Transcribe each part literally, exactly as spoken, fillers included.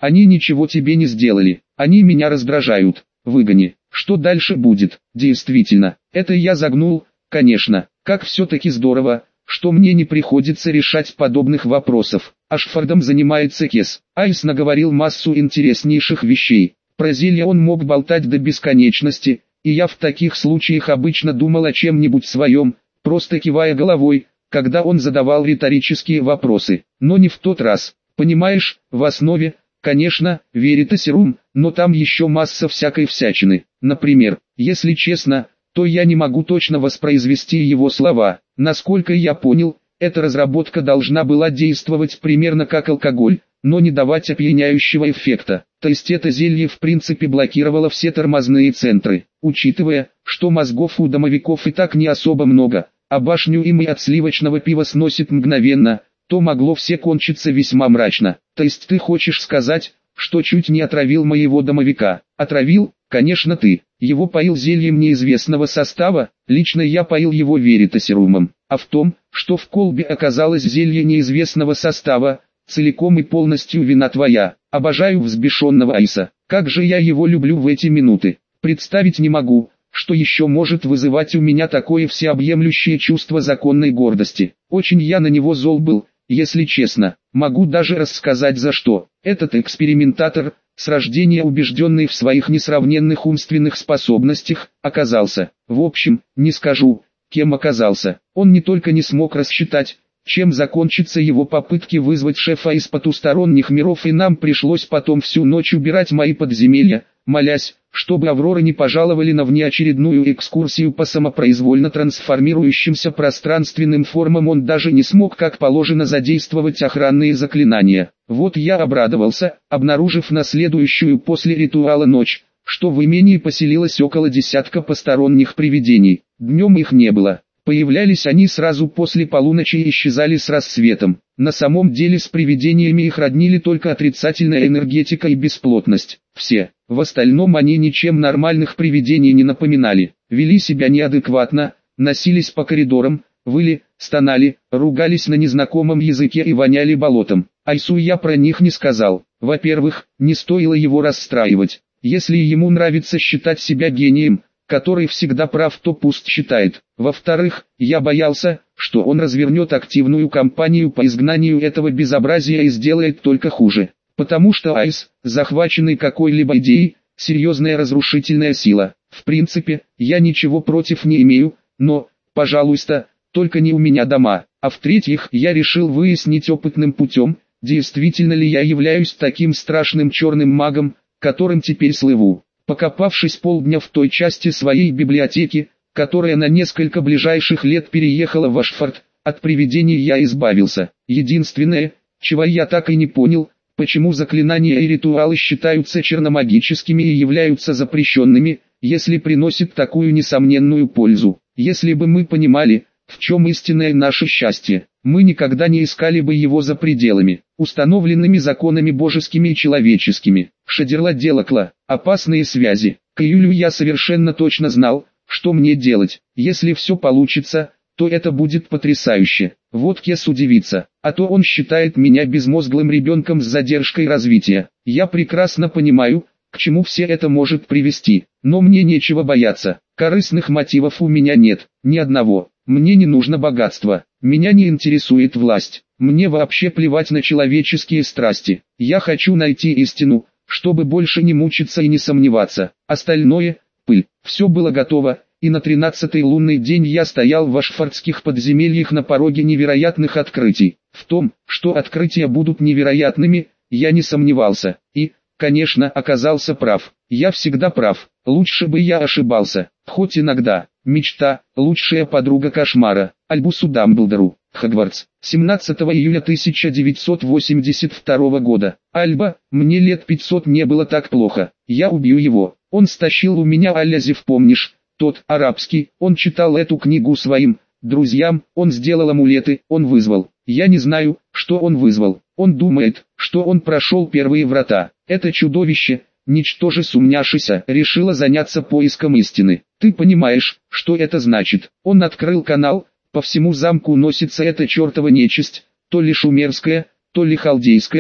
Они ничего тебе не сделали. Они меня раздражают. Выгони. Что дальше будет? Действительно, это я загнул, конечно. Как все-таки здорово, что мне не приходится решать подобных вопросов. Ашфордом занимается Кес. Айс наговорил массу интереснейших вещей. Про зелья он мог болтать до бесконечности, и я в таких случаях обычно думал о чем-нибудь своем, просто кивая головой, когда он задавал риторические вопросы. Но не в тот раз. Понимаешь, в основе, конечно, веритасерум, но там еще масса всякой всячины. Например, если честно, то я не могу точно воспроизвести его слова. Насколько я понял, эта разработка должна была действовать примерно как алкоголь, но не давать опьяняющего эффекта. То есть это зелье в принципе блокировало все тормозные центры. Учитывая, что мозгов у домовиков и так не особо много, а башню им и от сливочного пива сносит мгновенно, то могло все кончиться весьма мрачно. То есть ты хочешь сказать, что чуть не отравил моего домовика? Отравил? Конечно ты. Его поил зельем неизвестного состава, лично я поил его веритасерумом. А в том, что в колбе оказалось зелье неизвестного состава, целиком и полностью вина твоя. Обожаю взбешенного Айса. Как же я его люблю в эти минуты. Представить не могу, что еще может вызывать у меня такое всеобъемлющее чувство законной гордости. Очень я на него зол был, если честно. Могу даже рассказать за что. Этот экспериментатор, с рождения убежденный в своих несравненных умственных способностях, оказался. В общем, не скажу, кем оказался. Он не только не смог рассчитать, чем закончатся его попытки вызвать шефа из потусторонних миров, и нам пришлось потом всю ночь убирать мои подземелья, молясь, чтобы Авроры не пожаловали на внеочередную экскурсию по самопроизвольно трансформирующимся пространственным формам. Он даже не смог как положено задействовать охранные заклинания. Вот я обрадовался, обнаружив на следующую после ритуала ночь, что в имении поселилось около десятка посторонних привидений. Днем их не было. Появлялись они сразу после полуночи и исчезали с рассветом. На самом деле с привидениями их роднили только отрицательная энергетика и бесплотность. Все. В остальном они ничем нормальных привидений не напоминали. Вели себя неадекватно, носились по коридорам, выли, стонали, ругались на незнакомом языке и воняли болотом. Айсу я про них не сказал. Во-первых, не стоило его расстраивать. Если ему нравится считать себя гением, который всегда прав, то пусть считает. Во-вторых, я боялся, что он развернет активную кампанию по изгнанию этого безобразия и сделает только хуже. Потому что Айс, захваченный какой-либо идеей, серьезная разрушительная сила. В принципе, я ничего против не имею, но, пожалуйста, только не у меня дома. А в-третьих, я решил выяснить опытным путем, действительно ли я являюсь таким страшным черным магом, которым теперь слыву. Покопавшись полдня в той части своей библиотеки, которая на несколько ближайших лет переехала в Ашфорд, от привидений я избавился. Единственное, чего я так и не понял, почему заклинания и ритуалы считаются черномагическими и являются запрещенными, если приносят такую несомненную пользу. Если бы мы понимали, в чем истинное наше счастье, мы никогда не искали бы его за пределами, установленными законами божескими и человеческими. Шадерла Делакла, опасные связи. К июлю я совершенно точно знал, что мне делать. Если все получится, то это будет потрясающе. Вот Кес удивится, а то он считает меня безмозглым ребенком с задержкой развития. Я прекрасно понимаю, к чему все это может привести, но мне нечего бояться. Корыстных мотивов у меня нет, ни одного. Мне не нужно богатство, меня не интересует власть, мне вообще плевать на человеческие страсти. Я хочу найти истину, чтобы больше не мучиться и не сомневаться. Остальное – пыль. Все было готово, и на тринадцатый лунный день я стоял в ашфордских подземельях на пороге невероятных открытий. В том, что открытия будут невероятными, я не сомневался, и, конечно, оказался прав. Я всегда прав, лучше бы я ошибался, хоть иногда. Мечта, лучшая подруга кошмара, Альбусу Дамблдору, Хогвартс, семнадцатого июля тысяча девятьсот восемьдесят второго года. Альба, мне лет пятьсот не было так плохо, я убью его. Он стащил у меня Алязев, помнишь, тот, арабский, он читал эту книгу своим друзьям, он сделал амулеты, он вызвал. Я не знаю, что он вызвал. Он думает, что он прошел первые врата. Это чудовище, ничтоже сумняшися, решила заняться поиском истины. Ты понимаешь, что это значит? Он открыл канал, по всему замку носится эта чертова нечисть, то ли шумерская, то ли халдейская,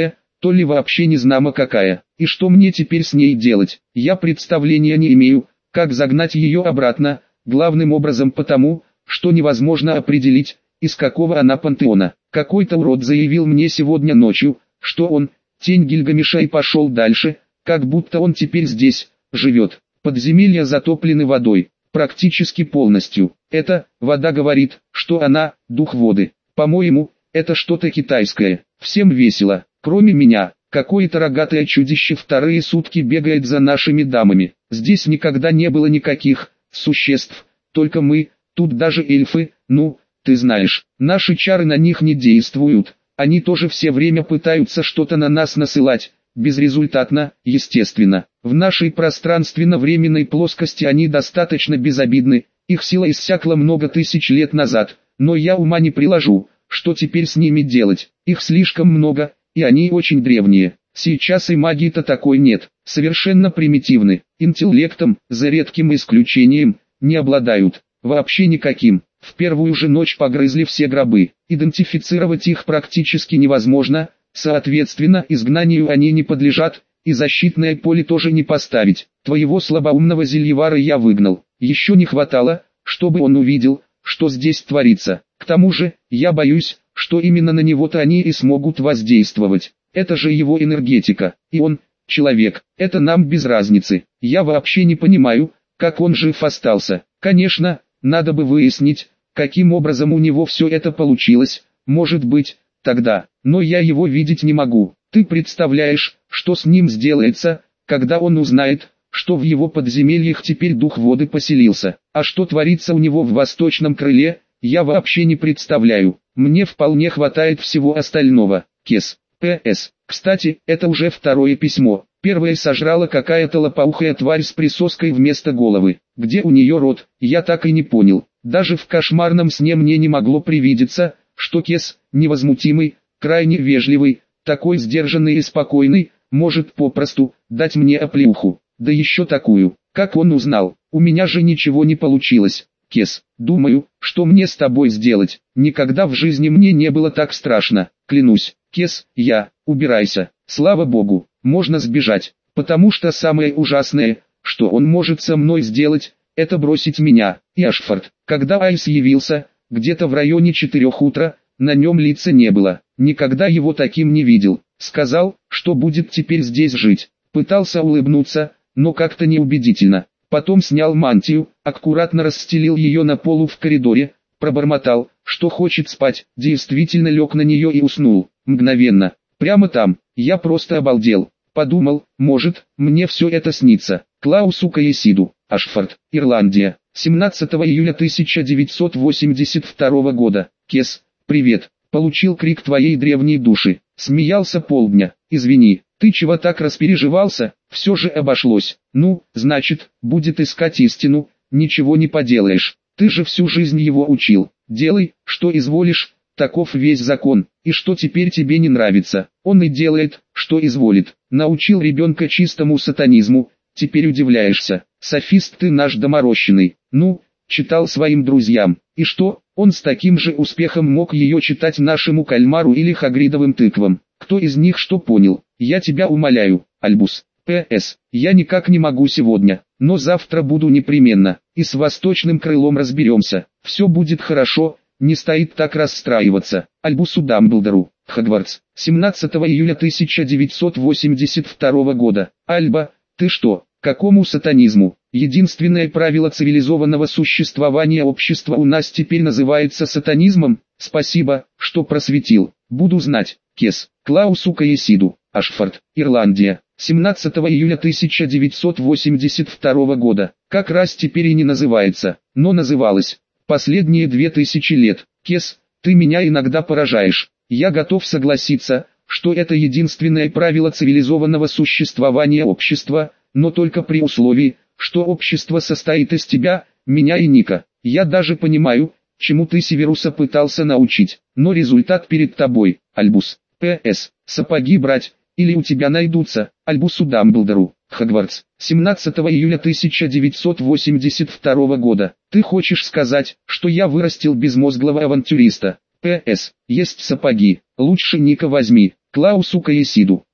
то ли вообще не знамо какая. И что мне теперь с ней делать? Я представления не имею, как загнать ее обратно, главным образом потому, что невозможно определить, из какого она пантеона. Какой-то урод заявил мне сегодня ночью, что он, тень Гильгамеша, и пошел дальше, как будто он теперь здесь живет. Подземелья затоплены водой, практически полностью. Эта вода говорит, что она – дух воды. По-моему, это что-то китайское. Всем весело, кроме меня. Какое-то рогатое чудище вторые сутки бегает за нашими дамами. Здесь никогда не было никаких существ, только мы, тут даже эльфы, ну, ты знаешь, наши чары на них не действуют. Они тоже все время пытаются что-то на нас насылать, безрезультатно, естественно. В нашей пространственно-временной плоскости они достаточно безобидны, их сила иссякла много тысяч лет назад, но я ума не приложу, что теперь с ними делать. Их слишком много, и они очень древние. Сейчас и магии-то такой нет, совершенно примитивны, интеллектом, за редким исключением, не обладают, вообще никаким. В первую же ночь погрызли все гробы, идентифицировать их практически невозможно, соответственно изгнанию они не подлежат, и защитное поле тоже не поставить. Твоего слабоумного зельевара я выгнал, еще не хватало, чтобы он увидел, что здесь творится. К тому же, я боюсь, что именно на него-то они и смогут воздействовать. Это же его энергетика, и он, человек, это нам без разницы. Я вообще не понимаю, как он жив остался. Конечно, надо бы выяснить, каким образом у него все это получилось, может быть, тогда, но я его видеть не могу. Ты представляешь, что с ним сделается, когда он узнает, что в его подземельях теперь дух воды поселился, а что творится у него в восточном крыле, я вообще не представляю. Мне вполне хватает всего остального. Кес. П С. Кстати, это уже второе письмо. Первое сожрала какая-то лопоухая тварь с присоской вместо головы. Где у нее рот, я так и не понял. Даже в кошмарном сне мне не могло привидеться, что Кес, невозмутимый, крайне вежливый, такой сдержанный и спокойный, может попросту дать мне оплеуху. Да еще такую, как он узнал. У меня же ничего не получилось. Кес, думаю, что мне с тобой сделать. Никогда в жизни мне не было так страшно, клянусь. Кес, я, убирайся. Слава богу, можно сбежать, потому что самое ужасное, что он может со мной сделать, это бросить меня. И Ашфорд, когда Айс явился, где-то в районе четырех утра, на нем лица не было. Никогда его таким не видел. Сказал, что будет теперь здесь жить. Пытался улыбнуться, но как-то неубедительно. Потом снял мантию, аккуратно расстелил ее на полу в коридоре, пробормотал, что хочет спать, действительно лег на нее и уснул. Мгновенно. Прямо там. Я просто обалдел. Подумал, может, мне все это снится. Клаусу Каесиду, Ашфорд, Ирландия, семнадцатого июля тысяча девятьсот восемьдесят второго года. Кес, привет. Получил крик твоей древней души. Смеялся полдня. Извини, ты чего так распереживался? Все же обошлось. Ну, значит, будет искать истину, ничего не поделаешь. Ты же всю жизнь его учил. Делай, что изволишь, таков весь закон. И что теперь тебе не нравится? Он и делает, что изволит. Научил ребенка чистому сатанизму, теперь удивляешься. Софист ты наш доморощенный. Ну, читал своим друзьям. И что, он с таким же успехом мог ее читать нашему кальмару или хагридовым тыквам. Кто из них что понял? Я тебя умоляю, Альбус. П С. Я никак не могу сегодня, но завтра буду непременно, и с восточным крылом разберемся. Все будет хорошо, не стоит так расстраиваться. Альбусу Дамблдору, Хогвартс, семнадцатого июля тысяча девятьсот восемьдесят второго года. Альба, ты что, какому сатанизму? Единственное правило цивилизованного существования общества у нас теперь называется сатанизмом? Спасибо, что просветил. Буду знать. Кес. Клаусу Каесиду, Ашфорд, Ирландия, семнадцатого июля тысяча девятьсот восемьдесят второго года. Как раз теперь и не называется, но называлась. Последние две тысячи лет. Кес, ты меня иногда поражаешь. Я готов согласиться, что это единственное правило цивилизованного существования общества, но только при условии, что общество состоит из тебя, меня и Ника. Я даже понимаю, чему ты Северуса пытался научить, но результат перед тобой, Альбус. П С. Сапоги брать, или у тебя найдутся. Альбусу Дамблдору, Хогвартс, семнадцатого июля тысяча девятьсот восемьдесят второго года. Ты хочешь сказать, что я вырастил безмозглого авантюриста? П С. Есть сапоги, лучше Ника возьми. Клаусу Каесиду,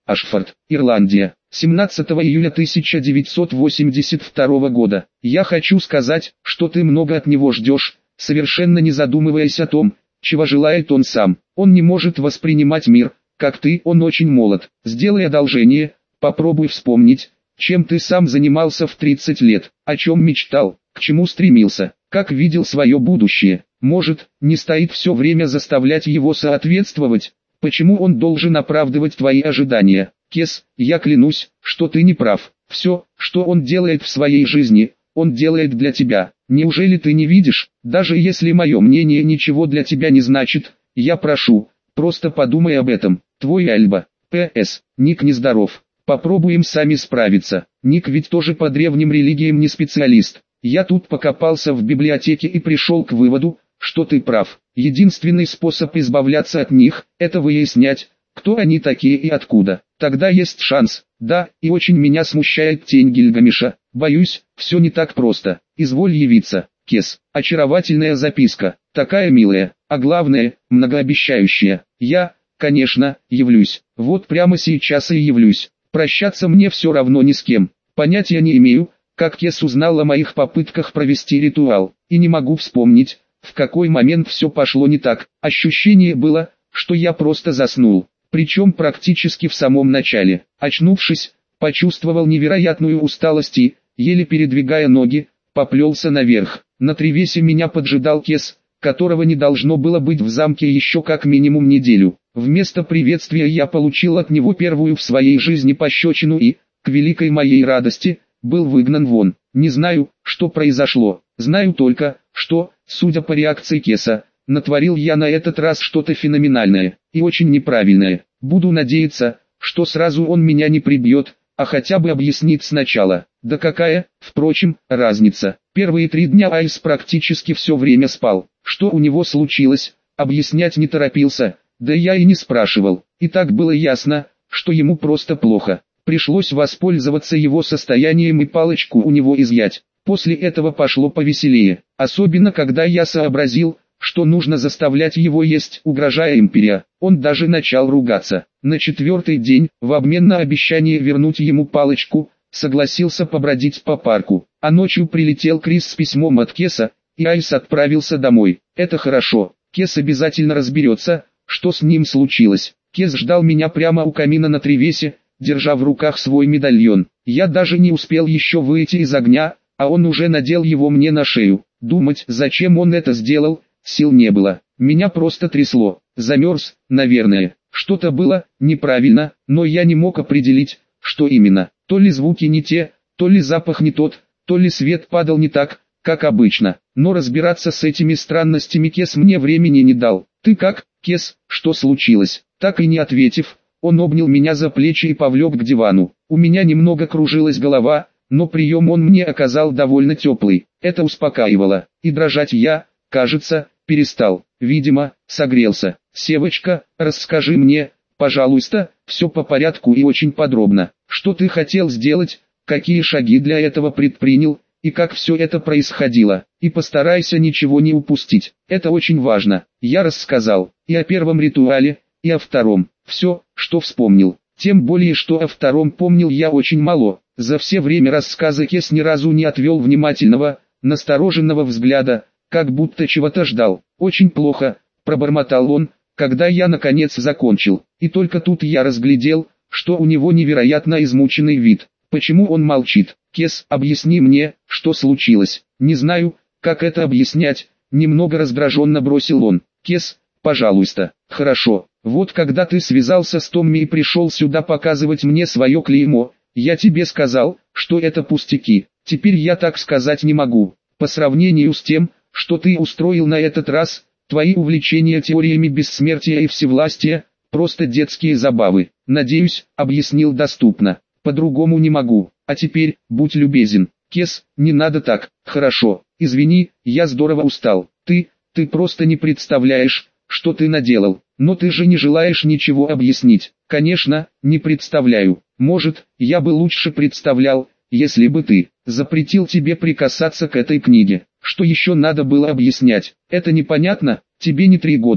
Ашфорд, Ирландия, семнадцатого июля тысяча девятьсот восемьдесят второго года. Я хочу сказать, что ты много от него ждешь, совершенно не задумываясь о том, чего желает он сам. Он не может воспринимать мир, как ты, он очень молод. Сделай одолжение, попробуй вспомнить, чем ты сам занимался в тридцать лет, о чем мечтал, к чему стремился, как видел свое будущее. Может, не стоит все время заставлять его соответствовать? Почему он должен оправдывать твои ожидания? Кес, я клянусь, что ты не прав. Все, что он делает в своей жизни, он делает для тебя. Неужели ты не видишь? Даже если мое мнение ничего для тебя не значит, я прошу, просто подумай об этом. Твой Альба. П С. Ник нездоров. Попробуем сами справиться. Ник ведь тоже по древним религиям не специалист. Я тут покопался в библиотеке и пришел к выводу, что ты прав. Единственный способ избавляться от них – это выяснять, кто они такие и откуда. Тогда есть шанс. Да, и очень меня смущает тень Гильгамеша. Боюсь, все не так просто. Изволь явиться, Кес. Очаровательная записка, такая милая, а главное, многообещающая. Я, конечно, явлюсь. Вот прямо сейчас и явлюсь. Прощаться мне все равно ни с кем. Понятия не имею, как Кес узнал о моих попытках провести ритуал, и не могу вспомнить, в какой момент все пошло не так. Ощущение было, что я просто заснул, причем практически в самом начале. Очнувшись, почувствовал невероятную усталость и, еле передвигая ноги, поплелся наверх. На Тревесе меня поджидал Кес, которого не должно было быть в замке еще как минимум неделю. Вместо приветствия я получил от него первую в своей жизни пощечину и, к великой моей радости, был выгнан вон. Не знаю, что произошло, знаю только, что, судя по реакции Кеса, натворил я на этот раз что-то феноменальное и очень неправильное. Буду надеяться, что сразу он меня не прибьет, а хотя бы объяснит сначала. Да какая, впрочем, разница. Первые три дня Айс практически все время спал. Что у него случилось, объяснять не торопился, да я и не спрашивал. И так было ясно, что ему просто плохо. Пришлось воспользоваться его состоянием и палочку у него изъять. После этого пошло повеселее, особенно когда я сообразил, что нужно заставлять его есть, угрожая империя. Он даже начал ругаться. На четвертый день, в обмен на обещание вернуть ему палочку, согласился побродить по парку. А ночью прилетел Крис с письмом от Кеса, и Айс отправился домой. Это хорошо, Кес обязательно разберется, что с ним случилось. Кес ждал меня прямо у камина на Тревесе, держа в руках свой медальон. Я даже не успел еще выйти из огня, а он уже надел его мне на шею. Думать, зачем он это сделал, сил не было. Меня просто трясло. Замерз, наверное. Что-то было неправильно, но я не мог определить, что именно. То ли звуки не те, то ли запах не тот, то ли свет падал не так, как обычно. Но разбираться с этими странностями Кес мне времени не дал. «Ты как, Кес, что случилось?» Так и не ответив, он обнял меня за плечи и повлек к дивану. У меня немного кружилась голова, но прием он мне оказал довольно теплый. Это успокаивало, и дрожать я, кажется, перестал. Видимо, согрелся. «Севочка, расскажи мне, пожалуйста, все по порядку и очень подробно. Что ты хотел сделать, какие шаги для этого предпринял, и как все это происходило. И постарайся ничего не упустить. Это очень важно». Я рассказал и о первом ритуале, и о втором. Все, что вспомнил. Тем более, что о втором помнил я очень мало. За все время рассказа Кес ни разу не отвел внимательного, настороженного взгляда, как будто чего-то ждал. «Очень плохо», — пробормотал он, когда я наконец закончил. И только тут я разглядел, что у него невероятно измученный вид. Почему он молчит? «Кес, объясни мне, что случилось». «Не знаю, как это объяснять», — немного раздраженно бросил он. «Кес, пожалуйста». «Хорошо, вот когда ты связался с Томми и пришел сюда показывать мне свое клеймо, я тебе сказал, что это пустяки. Теперь я так сказать не могу. По сравнению с тем, что ты устроил на этот раз, твои увлечения теориями бессмертия и всевластия – просто детские забавы. Надеюсь, объяснил доступно. По-другому не могу. А теперь, будь любезен. Кес, не надо так. Хорошо, извини, я здорово устал. Ты, ты просто не представляешь, что ты наделал. Но ты же не желаешь ничего объяснить». «Конечно, не представляю. Может, я бы лучше представлял, если бы ты запретил тебе прикасаться к этой книге. Что еще надо было объяснять? Это непонятно, тебе не три года.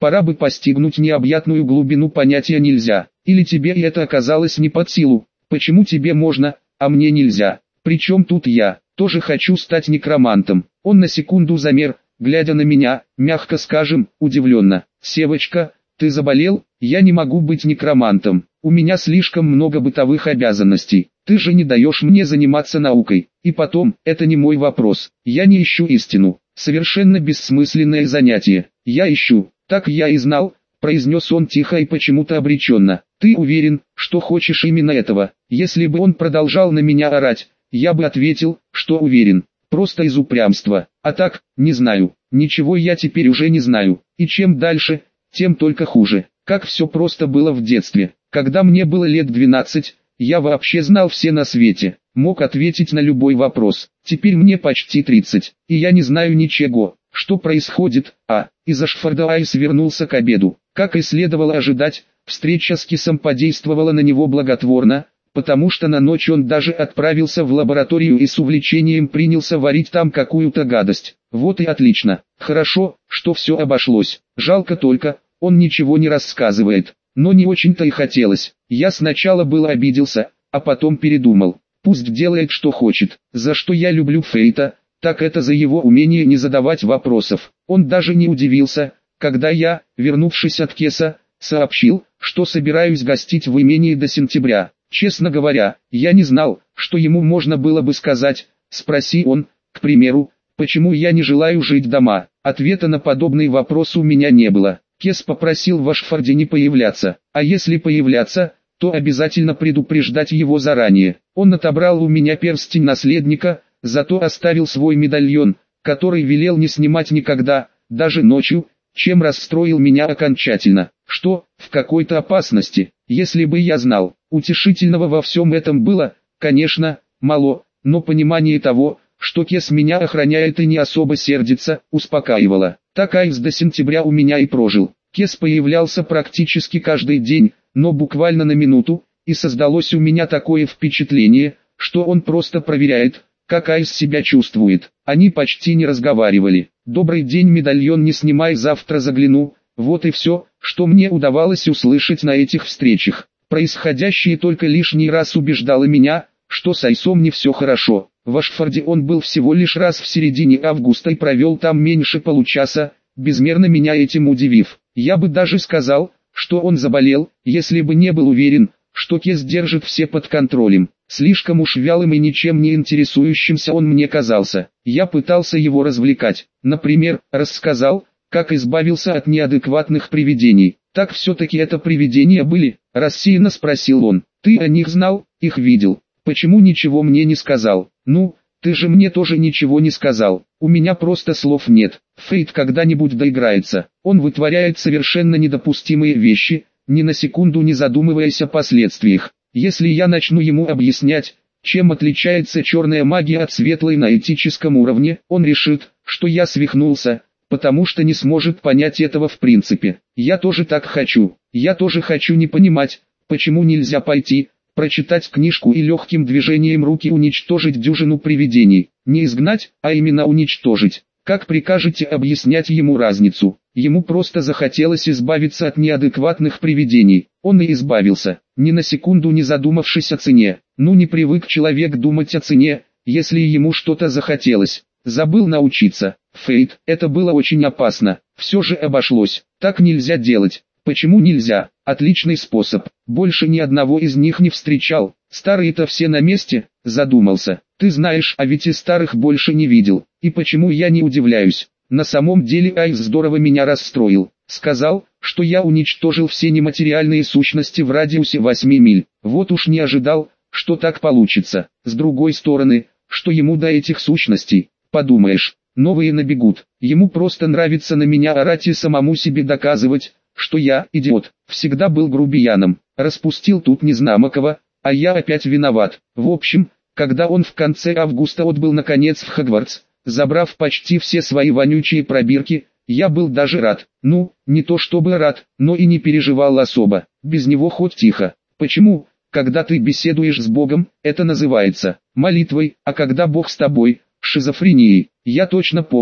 Пора бы постигнуть необъятную глубину понятия «нельзя». Или тебе и это оказалось не под силу? Почему тебе можно, а мне нельзя? Причем тут я? Тоже хочу стать некромантом. Он на секунду замер, глядя на меня, мягко скажем, удивленно. Севочка, ты заболел? Я не могу быть некромантом. У меня слишком много бытовых обязанностей. Ты же не даешь мне заниматься наукой. И потом, это не мой вопрос. Я не ищу истину. Совершенно бессмысленное занятие. Я ищу. Так я и знал, произнес он тихо и почему-то обреченно. Ты уверен, что хочешь именно этого? Если бы он продолжал на меня орать, я бы ответил, что уверен. Просто из упрямства. А так, не знаю. Ничего я теперь уже не знаю. И чем дальше, тем только хуже. Как все просто было в детстве. Когда мне было лет двенадцать, я вообще знал все на свете. Мог ответить на любой вопрос. Теперь мне почти тридцать, и я не знаю ничего. Что происходит? А, из Ашфорда Айс вернулся к обеду. Как и следовало ожидать, встреча с Кисом подействовала на него благотворно, потому что на ночь он даже отправился в лабораторию и с увлечением принялся варить там какую-то гадость. Вот и отлично. Хорошо, что все обошлось. Жалко только, он ничего не рассказывает. Но не очень-то и хотелось. Я сначала было обиделся, а потом передумал. Пусть делает что хочет. За что я люблю Фейта, так это за его умение не задавать вопросов. Он даже не удивился, когда я, вернувшись от Кеса, сообщил, что собираюсь гостить в имении до сентября. Честно говоря, я не знал, что ему можно было бы сказать. Спроси он, к примеру, почему я не желаю жить дома. Ответа на подобный вопрос у меня не было. Кес попросил в Ашфорде не появляться, а если появляться, то обязательно предупреждать его заранее. Он отобрал у меня перстень наследника, зато оставил свой медальон, который велел не снимать никогда, даже ночью, чем расстроил меня окончательно. Что, в какой-то опасности? Если бы я знал, утешительного во всем этом было, конечно, мало, но понимание того, что Кес меня охраняет и не особо сердится, успокаивало. Так Айс до сентября у меня и прожил. Кес появлялся практически каждый день, но буквально на минуту, и создалось у меня такое впечатление, что он просто проверяет, как Айс себя чувствует. Они почти не разговаривали. «Добрый день, медальон, не снимай, завтра загляну». Вот и все, что мне удавалось услышать на этих встречах. Происходящее только лишний раз убеждало меня, что с Айсом не все хорошо. В Ашфорде он был всего лишь раз в середине августа и провел там меньше получаса, безмерно меня этим удивив. Я бы даже сказал, что он заболел, если бы не был уверен, что Кес держит все под контролем. Слишком уж вялым и ничем не интересующимся он мне казался. Я пытался его развлекать. Например, рассказал, как избавился от неадекватных привидений. «Так все-таки это привидения были?» – рассеянно спросил он. «Ты о них знал, их видел. Почему ничего мне не сказал?» «Ну, ты же мне тоже ничего не сказал. У меня просто слов нет. Фейт когда-нибудь доиграется. Он вытворяет совершенно недопустимые вещи, ни на секунду не задумываясь о последствиях. Если я начну ему объяснять, чем отличается черная магия от светлой на этическом уровне, он решит, что я свихнулся, потому что не сможет понять этого в принципе. Я тоже так хочу. Я тоже хочу не понимать, почему нельзя пойти, прочитать книжку и легким движением руки уничтожить дюжину привидений. Не изгнать, а именно уничтожить. Как прикажете объяснять ему разницу? Ему просто захотелось избавиться от неадекватных привидений. Он и избавился, ни на секунду не задумавшись о цене. Ну не привык человек думать о цене, если ему что-то захотелось. Забыл научиться. Фейт, это было очень опасно. Все же обошлось. Так нельзя делать. Почему нельзя? Отличный способ. Больше ни одного из них не встречал. Старые-то все на месте, задумался. Ты знаешь, а ведь и старых больше не видел. И почему я не удивляюсь? На самом деле Айс здорово меня расстроил. Сказал, что я уничтожил все нематериальные сущности в радиусе восьми миль. Вот уж не ожидал, что так получится. С другой стороны, что ему до этих сущностей? Подумаешь, новые набегут. Ему просто нравится на меня орать и самому себе доказывать, что я, идиот, всегда был грубияном. Распустил тут незнамокого, а я опять виноват. В общем, когда он в конце августа отбыл наконец в Хогвартс, забрав почти все свои вонючие пробирки, я был даже рад. Ну, не то чтобы рад, но и не переживал особо. Без него хоть тихо. Почему? Когда ты беседуешь с Богом, это называется молитвой, а когда Бог с тобой, шизофренией. Я точно помню,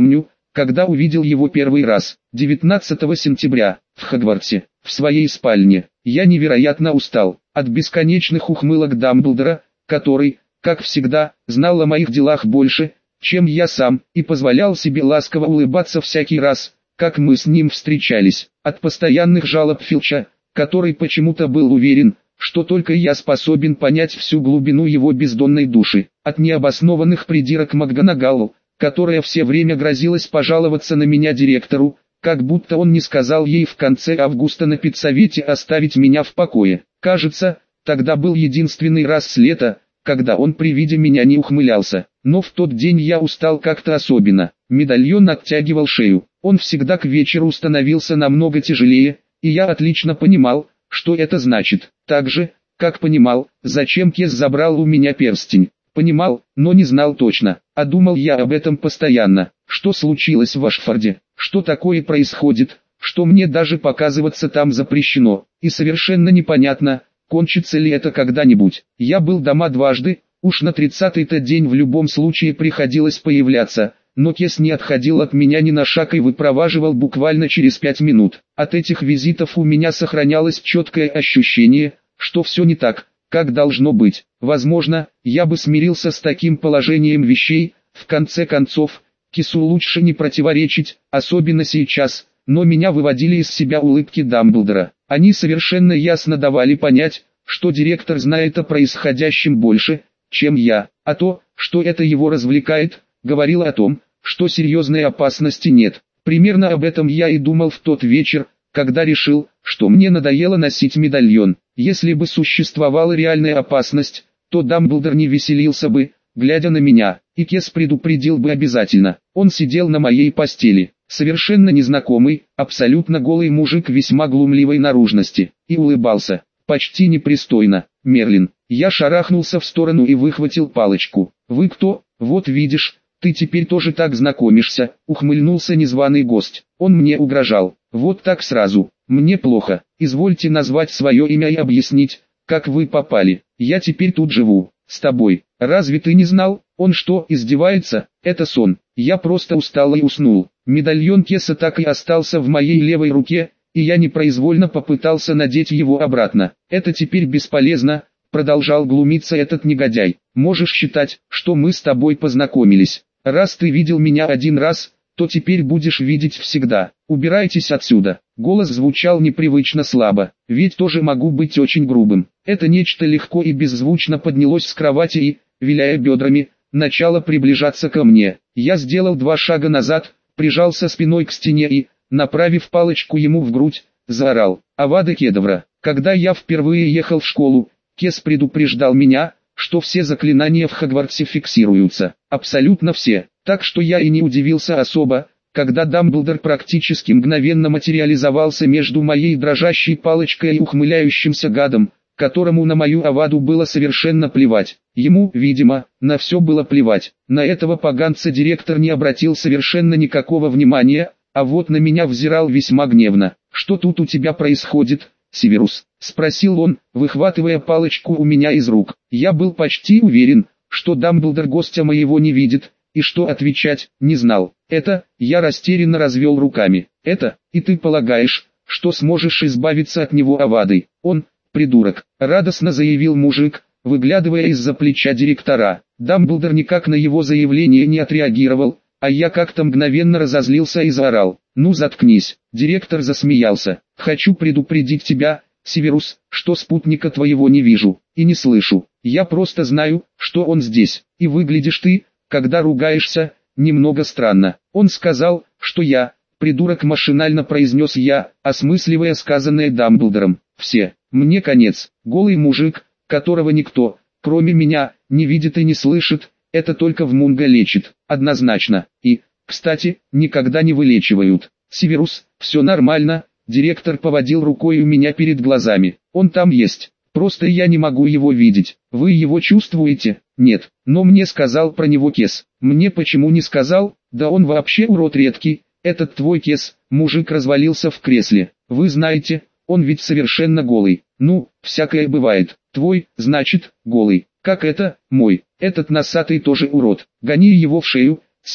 когда увидел его первый раз, девятнадцатого сентября, в Хогвартсе, в своей спальне. Я невероятно устал от бесконечных ухмылок Дамблдора, который, как всегда, знал о моих делах больше, чем я сам, и позволял себе ласково улыбаться всякий раз, как мы с ним встречались, от постоянных жалоб Филча, который почему-то был уверен, что только я способен понять всю глубину его бездонной души, от необоснованных придирок МакГонагалл, которая все время грозилась пожаловаться на меня директору, как будто он не сказал ей в конце августа на педсовете оставить меня в покое. Кажется, тогда был единственный раз с лета, когда он при виде меня не ухмылялся, но в тот день я устал как-то особенно. Медальон оттягивал шею, он всегда к вечеру становился намного тяжелее, и я отлично понимал, что это значит, так же, как понимал, зачем Кес забрал у меня перстень. Понимал, но не знал точно, а думал я об этом постоянно. Что случилось в Ашфорде, что такое происходит, что мне даже показываться там запрещено, и совершенно непонятно, кончится ли это когда-нибудь. Я был дома дважды, уж на тридцатый-то день в любом случае приходилось появляться, но Кес не отходил от меня ни на шаг и выпроваживал буквально через пять минут. От этих визитов у меня сохранялось четкое ощущение, что все не так, как должно быть. Возможно, я бы смирился с таким положением вещей, в конце концов, Кесу лучше не противоречить, особенно сейчас, но меня выводили из себя улыбки Дамблдора. Они совершенно ясно давали понять, что директор знает о происходящем больше, чем я, а то, что это его развлекает, говорило о том, что серьезной опасности нет. Примерно об этом я и думал в тот вечер, когда решил, что мне надоело носить медальон. Если бы существовала реальная опасность, то Дамблдор не веселился бы, глядя на меня, и Кес предупредил бы обязательно. Он сидел на моей постели, совершенно незнакомый, абсолютно голый мужик весьма глумливой наружности, и улыбался, почти непристойно. «Мерлин». Я шарахнулся в сторону и выхватил палочку. «Вы кто? Вот видишь, ты теперь тоже так знакомишься», — ухмыльнулся незваный гость. Он мне угрожал. «Вот так сразу. Мне плохо. Извольте назвать свое имя и объяснить, как вы попали. Я теперь тут живу, с тобой. Разве ты не знал? Он что, издевается? Это сон. Я просто устал и уснул». Медальон Кеса так и остался в моей левой руке, и я непроизвольно попытался надеть его обратно. «Это теперь бесполезно», — продолжал глумиться этот негодяй. «Можешь считать, что мы с тобой познакомились. Раз ты видел меня один раз, то теперь будешь видеть всегда. Убирайтесь отсюда». Голос звучал непривычно слабо, ведь тоже могу быть очень грубым. Это нечто легко и беззвучно поднялось с кровати и, виляя бедрами, начало приближаться ко мне. Я сделал два шага назад, прижался спиной к стене и, направив палочку ему в грудь, заорал: «Авада Кедавра!». Когда я впервые ехал в школу, Кес предупреждал меня, что все заклинания в Хогвартсе фиксируются, абсолютно все, так что я и не удивился особо, когда Дамблдор практически мгновенно материализовался между моей дрожащей палочкой и ухмыляющимся гадом, которому на мою аваду было совершенно плевать. Ему, видимо, на все было плевать. На этого поганца директор не обратил совершенно никакого внимания, а вот на меня взирал весьма гневно. «Что тут у тебя происходит, Северус?» — спросил он, выхватывая палочку у меня из рук. Я был почти уверен, что Дамблдор гостя моего не видит, и что отвечать, не знал. «Это...» — я растерянно развел руками. «Это... и ты полагаешь, что сможешь избавиться от него авадой? Он... придурок», — радостно заявил мужик, выглядывая из-за плеча директора. Дамблдор никак на его заявление не отреагировал, а я как-то мгновенно разозлился и заорал: «Ну заткнись!». Директор засмеялся. «Хочу предупредить тебя, Северус, что спутника твоего не вижу и не слышу. Я просто знаю, что он здесь, и выглядишь ты, когда ругаешься, немного странно». Он сказал, что я, придурок, машинально произнес я, осмысливая сказанное Дамблдором. «Все, мне конец». Голый мужик, которого никто, кроме меня, не видит и не слышит, это только в Мунго лечит, однозначно. И, кстати, никогда не вылечивают. «Северус, все нормально», — директор поводил рукой у меня перед глазами. «Он там есть, просто я не могу его видеть. Вы его чувствуете?» «Нет, но мне сказал про него Кес». «Мне почему не сказал? Да он вообще урод редкий, этот твой Кес». Мужик развалился в кресле. «Вы знаете, он ведь совершенно голый». «Ну, всякое бывает. Твой, значит, голый. Как это, мой? Этот носатый тоже урод. Гони его в шею, Сев».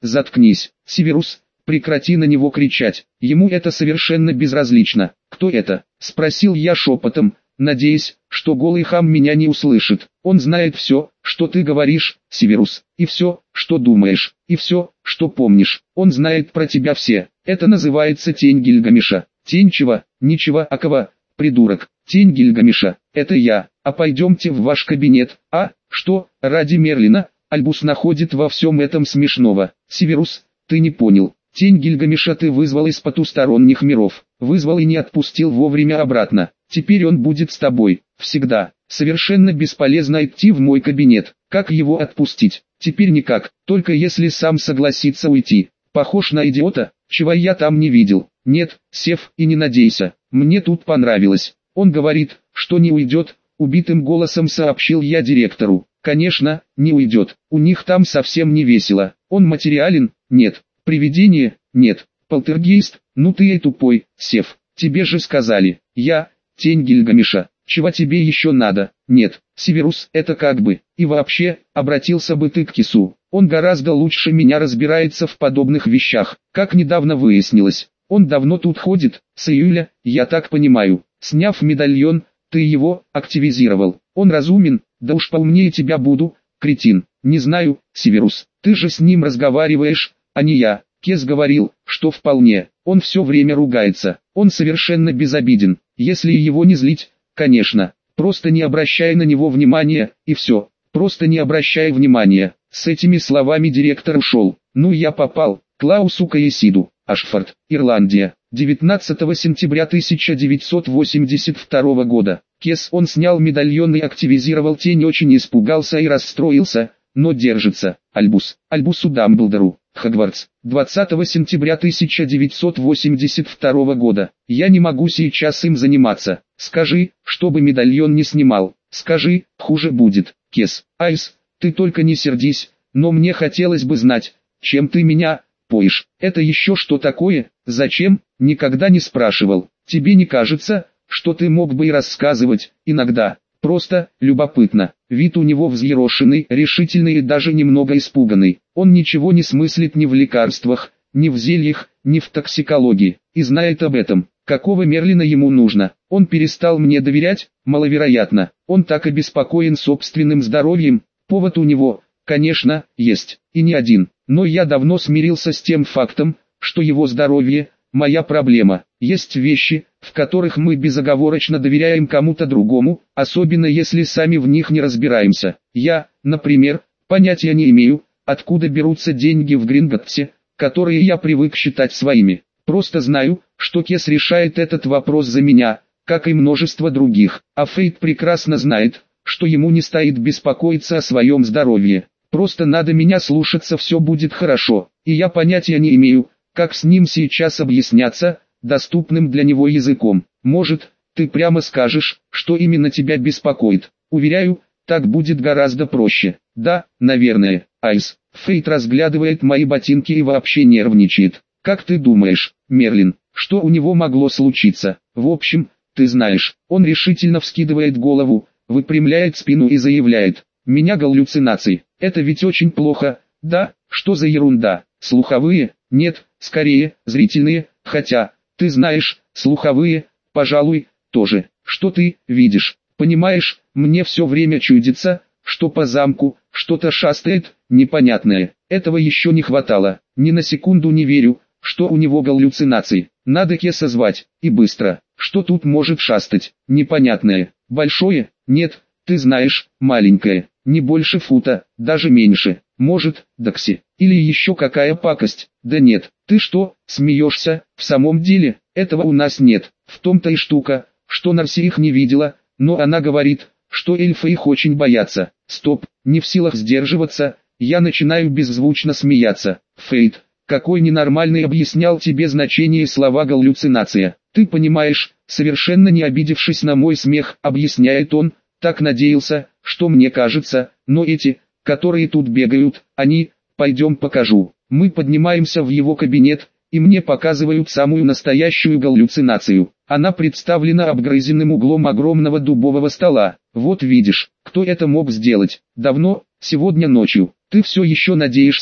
Заткнись, Северус, прекрати на него кричать, ему это совершенно безразлично. Кто это? Спросил я шепотом, надеясь, что голый хам меня не услышит. Он знает все, что ты говоришь, Северус, и все, что думаешь, и все, что помнишь. Он знает про тебя все. Это называется тень Гильгамеша. Тень чего? Ничего, а кого? Придурок. Тень Гильгамеша. Это я. А пойдемте в ваш кабинет. А, что, ради Мерлина? Альбус находит во всем этом смешного. Северус, ты не понял. Тень Гильгамеша ты вызвал из потусторонних миров. Вызвал и не отпустил вовремя обратно. Теперь он будет с тобой. Всегда. Совершенно бесполезно идти в мой кабинет. Как его отпустить? Теперь никак. Только если сам согласится уйти. Похож на идиота, чего я там не видел. Нет, Сев, и не надейся. Мне тут понравилось. Он говорит, что не уйдет. Убитым голосом сообщил я директору. Конечно, не уйдет. У них там совсем не весело. Он материален? Нет. Привидение? Нет. Полтергейст? Ну ты и тупой, Сев. Тебе же сказали. Я, тень Гильгамеша. Чего тебе еще надо? Нет. Северус, это как бы. И вообще, обратился бы ты к Кису. Он гораздо лучше меня разбирается в подобных вещах. Как недавно выяснилось. Он давно тут ходит, с июля, я так понимаю. Сняв медальон, ты его активизировал. Он разумен, да уж поумнее тебя буду, кретин. Не знаю, Северус, ты же с ним разговариваешь, а не я. Кес говорил, что вполне. Он все время ругается. Он совершенно безобиден. Если его не злить, конечно. Просто не обращай на него внимания, и все. Просто не обращай внимания. С этими словами директор ушел. Ну я попал. Клаусу Каесиду, Ашфорд, Ирландия. девятнадцатого сентября тысяча девятьсот восемьдесят второго года. Кес он снял медальон и активизировал тень, очень испугался и расстроился, но держится. Альбус, Альбусу Дамблдору, Хогвартс. двадцатого сентября тысяча девятьсот восемьдесят второго года. Я не могу сейчас им заниматься. Скажи, чтобы медальон не снимал. Скажи, хуже будет. Кес, Айс, ты только не сердись, но мне хотелось бы знать, чем ты меня поишь. Это еще что такое? Зачем? Никогда не спрашивал. Тебе не кажется, что ты мог бы и рассказывать, иногда? Просто, любопытно. Вид у него взъерошенный, решительный и даже немного испуганный. Он ничего не смыслит ни в лекарствах, ни в зельях, ни в токсикологии. И знает об этом. Какого Мерлина ему нужно? Он перестал мне доверять? Маловероятно. Он так обеспокоен собственным здоровьем. Повод у него, конечно, есть. И не один. Но я давно смирился с тем фактом, что его здоровье – моя проблема. Есть вещи, в которых мы безоговорочно доверяем кому-то другому, особенно если сами в них не разбираемся. Я, например, понятия не имею, откуда берутся деньги в Гринготтсе, которые я привык считать своими. Просто знаю, что Кес решает этот вопрос за меня, как и множество других. А Фейт прекрасно знает, что ему не стоит беспокоиться о своем здоровье. Просто надо меня слушаться, все будет хорошо. И я понятия не имею, как с ним сейчас объясняться, доступным для него языком. Может, ты прямо скажешь, что именно тебя беспокоит. Уверяю, так будет гораздо проще. Да, наверное. Айс, Фейт разглядывает мои ботинки и вообще нервничает. Как ты думаешь, Мерлин, что у него могло случиться? В общем, ты знаешь, он решительно вскидывает голову, выпрямляет спину и заявляет: «Меня галлюцинации. Это ведь очень плохо, да? Что за ерунда? Слуховые? Нет, скорее, зрительные, хотя, ты знаешь, слуховые, пожалуй, тоже. Что ты видишь? Понимаешь, мне все время чудится, что по замку что-то шастает, непонятное. Этого еще не хватало. Ни на секунду не верю, что у него галлюцинации. Надо Кеса звать, и быстро. Что тут может шастать? Непонятное. Большое? Нет, ты знаешь, маленькое. Не больше фута, даже меньше. Может, Дакси, или еще какая пакость. Да нет, ты что, смеешься? В самом деле, этого у нас нет. В том-то и штука, что Нарси их не видела, но она говорит, что эльфы их очень боятся. Стоп, не в силах сдерживаться, я начинаю беззвучно смеяться. Фейт, какой ненормальный объяснял тебе значение слова галлюцинация. Ты понимаешь, совершенно не обидевшись на мой смех, объясняет он, так надеялся, что мне кажется, но эти, которые тут бегают, они, пойдем покажу. Мы поднимаемся в его кабинет, и мне показывают самую настоящую галлюцинацию. Она представлена обгрызенным углом огромного дубового стола. Вот видишь, кто это мог сделать? Давно, сегодня ночью. Ты все еще надеешься,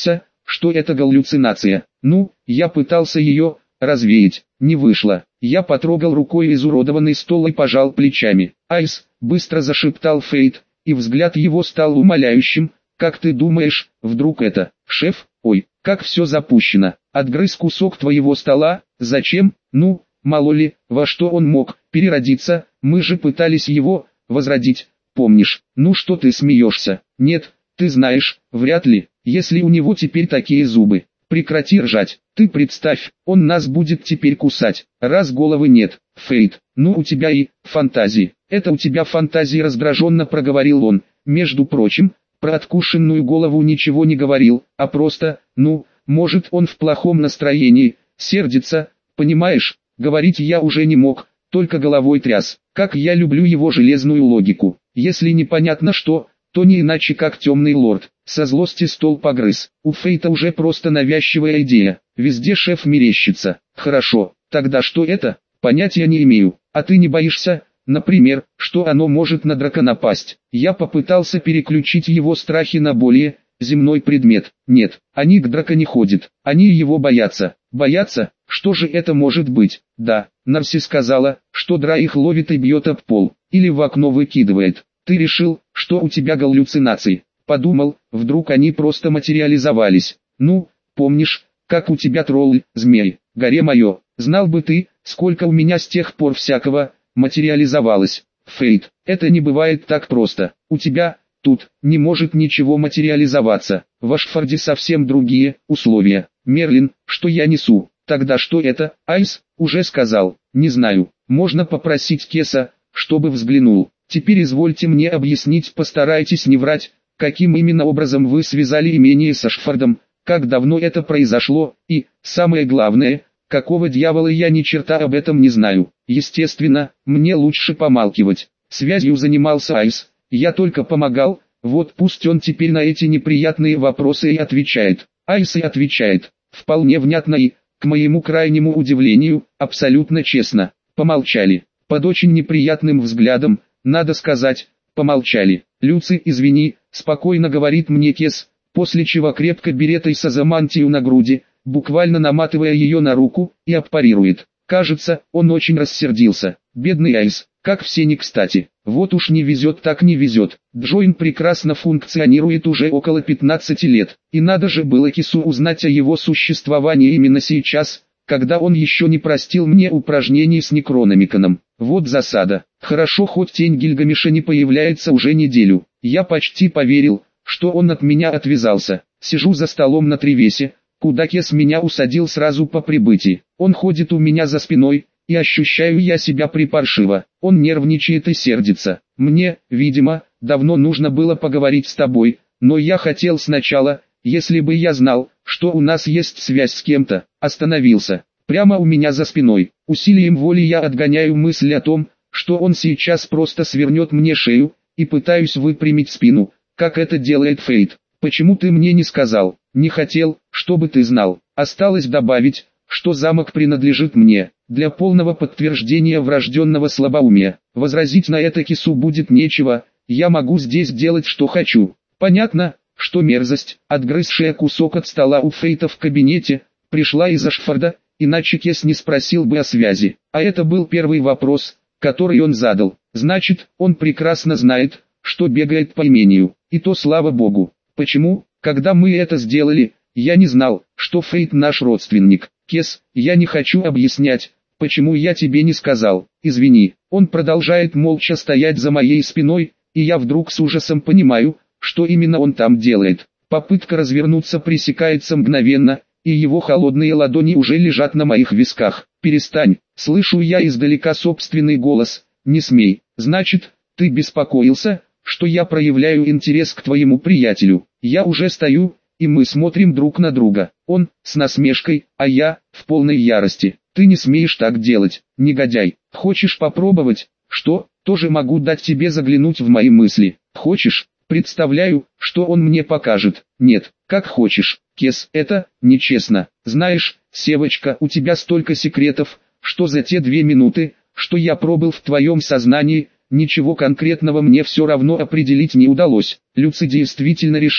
что это галлюцинация. Ну, я пытался ее развеять, не вышло. Я потрогал рукой изуродованный стол и пожал плечами. «Айс», — быстро зашептал Фейт, и взгляд его стал умоляющим. «Как ты думаешь, вдруг это, шеф? Ой, как все запущено. Отгрыз кусок твоего стола, зачем? Ну, мало ли, во что он мог переродиться, мы же пытались его возродить, помнишь? Ну что ты смеешься? Нет, ты знаешь, вряд ли, если у него теперь такие зубы. Прекрати ржать, ты представь, он нас будет теперь кусать, раз головы нет. Фейт, ну у тебя и фантазии, это у тебя фантазии, раздраженно проговорил он. Между прочим, про откушенную голову ничего не говорил, а просто, ну, может он в плохом настроении, сердится, понимаешь, говорить я уже не мог, только головой тряс. Как я люблю его железную логику, если непонятно что, то не иначе как темный лорд. Со злости стол погрыз. У Фейта уже просто навязчивая идея, везде шеф мерещится. Хорошо, тогда что это? Понятия не имею, а ты не боишься? Например, что оно может на драка напасть. Я попытался переключить его страхи на более земной предмет. Нет, они к драка не ходят, они его боятся. Боятся? Что же это может быть? Да, Нарси сказала, что дра их ловит и бьет об пол, или в окно выкидывает. Ты решил, что у тебя галлюцинации. Подумал, вдруг они просто материализовались. Ну, помнишь, как у тебя тролль, змей, горе мое. Знал бы ты, сколько у меня с тех пор всякого материализовалось. Фейт, это не бывает так просто. У тебя, тут, не может ничего материализоваться. В Ашфорде совсем другие условия. Мерлин, что я несу? Тогда что это? Айс, уже сказал, не знаю. Можно попросить Кеса, чтобы взглянул. Теперь извольте мне объяснить, постарайтесь не врать, каким именно образом вы связали имение с Ашфордом, как давно это произошло, и, самое главное, какого дьявола я ни черта об этом не знаю. Естественно, мне лучше помалкивать. Связью занимался Айс, я только помогал, вот пусть он теперь на эти неприятные вопросы и отвечает. Айс и отвечает, вполне внятно и, к моему крайнему удивлению, абсолютно честно. Помолчали, под очень неприятным взглядом, надо сказать, помолчали. «Люци, извини», спокойно говорит мне Кес, после чего крепко берет Айса за мантию на груди, буквально наматывая ее на руку, и аппарирует. Кажется, он очень рассердился. Бедный Айс, как все не кстати. Вот уж не везет так не везет. Джойн прекрасно функционирует уже около пятнадцати лет. И надо же было Кесу узнать о его существовании именно сейчас, когда он еще не простил мне упражнений с Некрономиконом. Вот засада. Хорошо, хоть тень Гильгамеша не появляется уже неделю. Я почти поверил, что он от меня отвязался. Сижу за столом на Тревесе, куда Кес меня усадил сразу по прибытии. Он ходит у меня за спиной, и ощущаю я себя припаршиво. Он нервничает и сердится. Мне, видимо, давно нужно было поговорить с тобой, но я хотел сначала, если бы я знал, что у нас есть связь с кем-то. Остановился. Прямо у меня за спиной. Усилием воли я отгоняю мысль о том, что он сейчас просто свернет мне шею, и пытаюсь выпрямить спину, как это делает Фейт. Почему ты мне не сказал? Не хотел, чтобы ты знал. Осталось добавить, что замок принадлежит мне. Для полного подтверждения врожденного слабоумия. Возразить на это Кесу будет нечего, я могу здесь делать что хочу. Понятно, что мерзость, отгрызшая кусок от стола у Фейта в кабинете, пришла из Ашфорда, иначе Кес не спросил бы о связи. А это был первый вопрос, который он задал. Значит, он прекрасно знает, что бегает по имению. И то слава богу. Почему, когда мы это сделали, я не знал, что Фейт наш родственник. Кес, я не хочу объяснять, почему я тебе не сказал. Извини. Он продолжает молча стоять за моей спиной, и я вдруг с ужасом понимаю, что именно он там делает. Попытка развернуться пресекается мгновенно, и его холодные ладони уже лежат на моих висках. «Перестань», слышу я издалека собственный голос, «не смей». «Значит, ты беспокоился, что я проявляю интерес к твоему приятелю». Я уже стою, и мы смотрим друг на друга. Он, с насмешкой, а я, в полной ярости. «Ты не смеешь так делать, негодяй. Хочешь попробовать?» «Что, тоже могу дать тебе заглянуть в мои мысли. Хочешь?» «Представляю, что он мне покажет». «Нет, как хочешь, Кес, это нечестно. Знаешь, Севочка, у тебя столько секретов, что за те две минуты, что я пробыл в твоем сознании, ничего конкретного мне все равно определить не удалось». Люци действительно решил,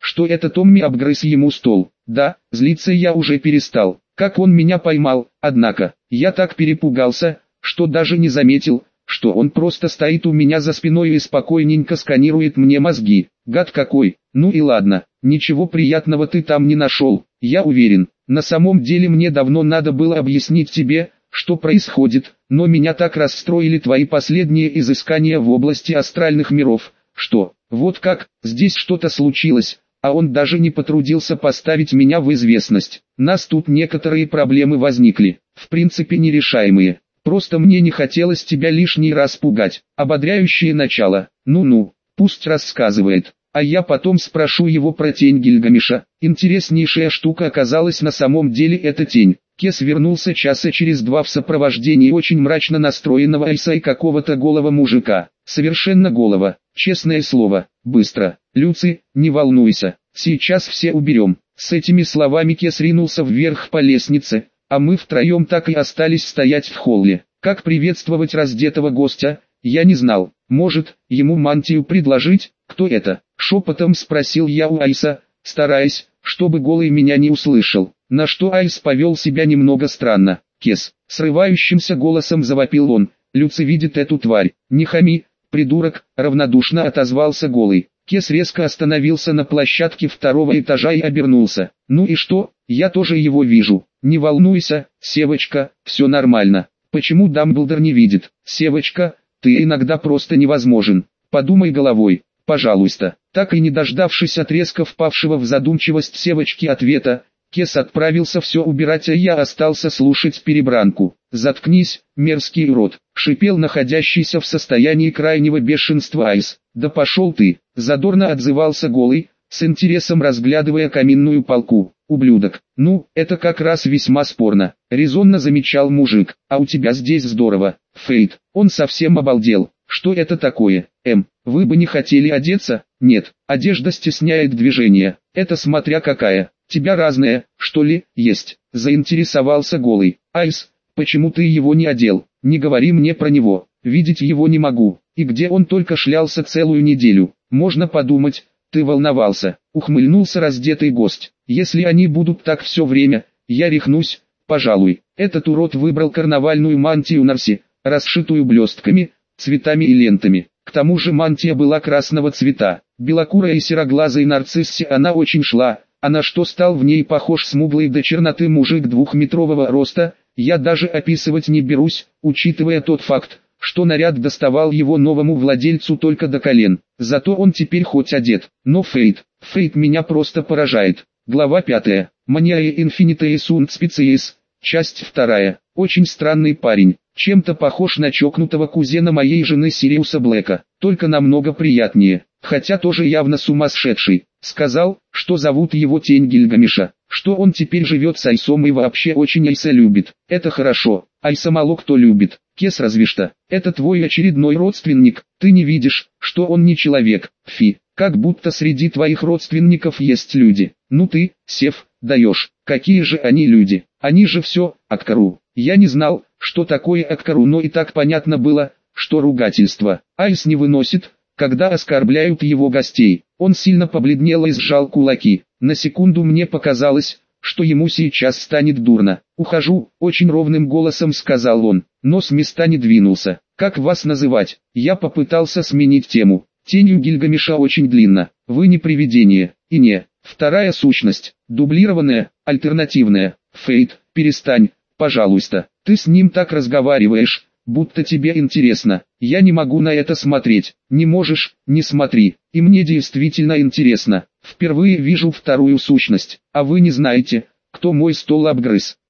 что это Томми обгрыз ему стол. Да, злиться я уже перестал. Как он меня поймал, однако, я так перепугался, что даже не заметил, что он просто стоит у меня за спиной и спокойненько сканирует мне мозги. Гад какой, ну и ладно, ничего приятного ты там не нашел, я уверен. На самом деле мне давно надо было объяснить тебе, что происходит, но меня так расстроили твои последние изыскания в области астральных миров, что, вот как, здесь что-то случилось, а он даже не потрудился поставить меня в известность. Нас тут некоторые проблемы возникли, в принципе нерешаемые. Просто мне не хотелось тебя лишний раз пугать. Ободряющее начало. Ну-ну, пусть рассказывает. А я потом спрошу его про тень Гильгамеша. Интереснейшая штука оказалась на самом деле эта тень. Кес вернулся часа через два в сопровождении очень мрачно настроенного Айса и какого-то голого мужика. Совершенно голого, честное слово. Быстро. Люци, не волнуйся, сейчас все уберем. С этими словами Кес ринулся вверх по лестнице, а мы втроем так и остались стоять в холле. Как приветствовать раздетого гостя, я не знал. Может, ему мантию предложить? Кто это? Шепотом спросил я у Айса, стараясь, чтобы голый меня не услышал. На что Айс повел себя немного странно. Кес, срывающимся голосом завопил он. Люци видит эту тварь. Не хами, придурок, равнодушно отозвался голый. Кес резко остановился на площадке второго этажа и обернулся. Ну и что, я тоже его вижу. Не волнуйся, Севочка, все нормально. Почему Дамблдор не видит? Севочка, ты иногда просто невозможен. Подумай головой, пожалуйста. Так и не дождавшись от резко впавшего в задумчивость Севочки ответа, Кес отправился все убирать, а я остался слушать перебранку. «Заткнись, мерзкий урод», — шипел находящийся в состоянии крайнего бешенства Айс. «Да пошел ты», — задорно отзывался голый, с интересом разглядывая каминную полку. «Ублюдок, ну, это как раз весьма спорно», — резонно замечал мужик. «А у тебя здесь здорово, Фейт». Он совсем обалдел. «Что это такое, Эм? Вы бы не хотели одеться?» «Нет, одежда стесняет движение. Это смотря какая. Тебя разная, что ли, есть?» — заинтересовался голый. «Айс, почему ты его не одел? Не говори мне про него. Видеть его не могу. И где он только шлялся целую неделю? Можно подумать, ты волновался», — ухмыльнулся раздетый гость. «Если они будут так все время, я рехнусь, пожалуй». Этот урод выбрал карнавальную мантию Нарси, расшитую блестками, цветами и лентами. К тому же мантия была красного цвета. Белокурая и сероглазой нарциссе она очень шла, а на что стал в ней похож смуглый до черноты мужик двухметрового роста, я даже описывать не берусь, учитывая тот факт, что наряд доставал его новому владельцу только до колен. Зато он теперь хоть одет. Но Фейт, Фейт меня просто поражает. Глава пятая. Maniae Infinitae Sunt Species. Часть вторая. Очень странный парень. Чем-то похож на чокнутого кузена моей жены Сириуса Блэка. Только намного приятнее. Хотя тоже явно сумасшедший. Сказал, что зовут его Тень Гильгамеша. Что он теперь живет с Айсом и вообще очень Айса любит. Это хорошо. Айса мало кто любит. Кес разве что. Это твой очередной родственник. Ты не видишь, что он не человек. Фи. Как будто среди твоих родственников есть люди. Ну ты, Сев, даешь. Какие же они люди? Они же все, Аккару. Я не знал, что такое Аккару, но и так понятно было, что ругательство. Айс не выносит, когда оскорбляют его гостей. Он сильно побледнел и сжал кулаки. На секунду мне показалось, что ему сейчас станет дурно. «Ухожу», — очень ровным голосом сказал он, но с места не двинулся. «Как вас называть?» Я попытался сменить тему. «Тенью Гильгамеша очень длинно. Вы не привидение, и не вторая сущность, дублированная, альтернативная. Фейт, перестань, пожалуйста. Ты с ним так разговариваешь, будто тебе интересно. Я не могу на это смотреть». «Не можешь, не смотри. И мне действительно интересно. Впервые вижу вторую сущность, а вы не знаете, кто мой стол обгрыз».